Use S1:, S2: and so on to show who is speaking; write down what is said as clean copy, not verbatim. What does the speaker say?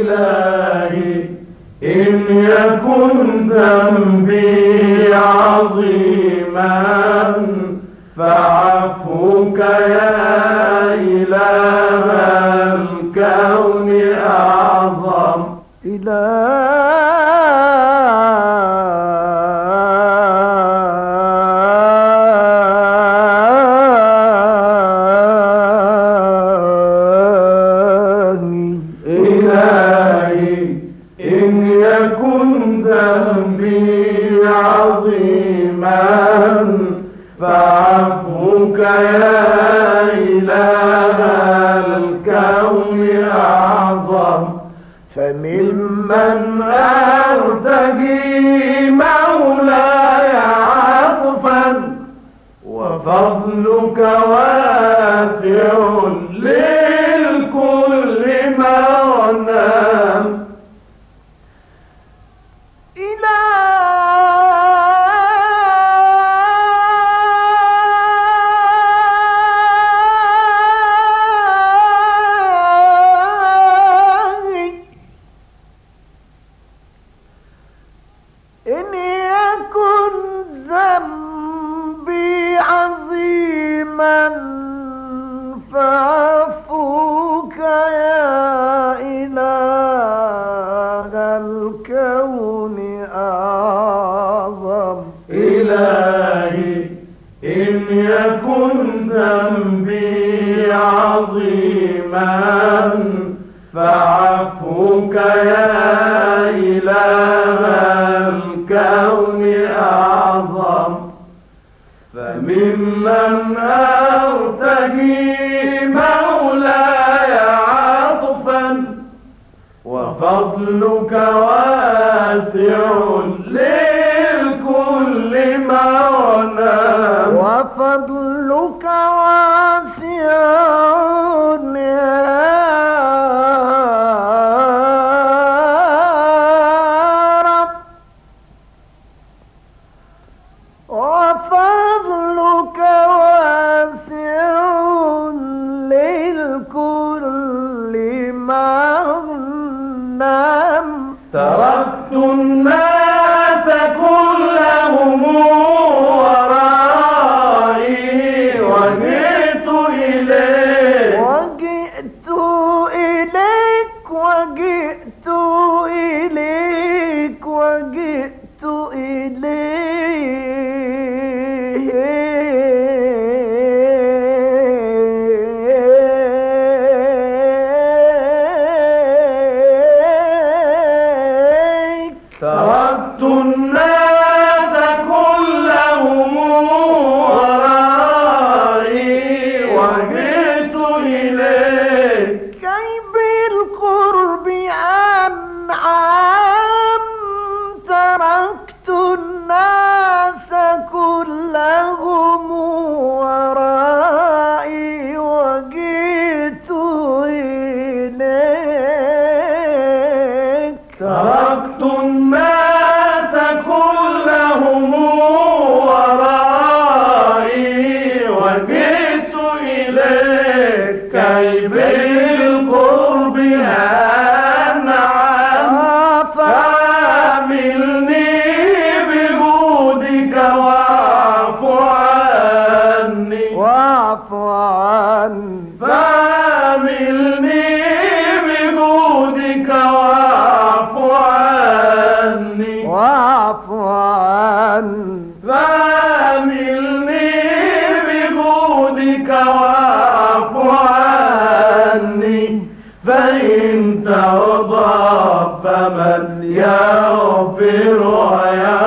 S1: إلهي إن يكن ذنبي عظيما فعفوك يا إله الكون أعظم. إلهي إن يكن ذنبي عظيما فعفوك يا إله الكون أعظم. فممن أرتجي مولاي عطفا وفضلك واسع للكل مغنم.
S2: إن يكن ذنبي عظيما فعفوك يا إله الكون أعظم.
S1: إلهي إن يكن ذنبي عظيما فعفوك يا إله الكون أعظم. فممن أرتجي مولاي عطفا وفضلك واسع للكل مغنم.
S2: وفضلك واسع وفضلك واسع للكل مغنم.
S1: تركت الناس كلهم ورائي وجئت إليك
S2: وجئت إليك وجئت إليك وجئت إليك
S1: تركت الناس كلهم ورائي وجئت إليك
S2: كي بالقرب أنعم. تركت الناس كلهم ورائي وجئت إليك.
S1: تركت الناس كلهم ورائي وجئت إليك كي بالقرب أنعم. فعاملني بجودك واعف عني
S2: واعف عني.
S1: فعاملني بجودك واعف عني
S2: واعف عني.
S1: فعاملني بجودك واعف عني. فإن تغضب فمن يغفر ويرحم.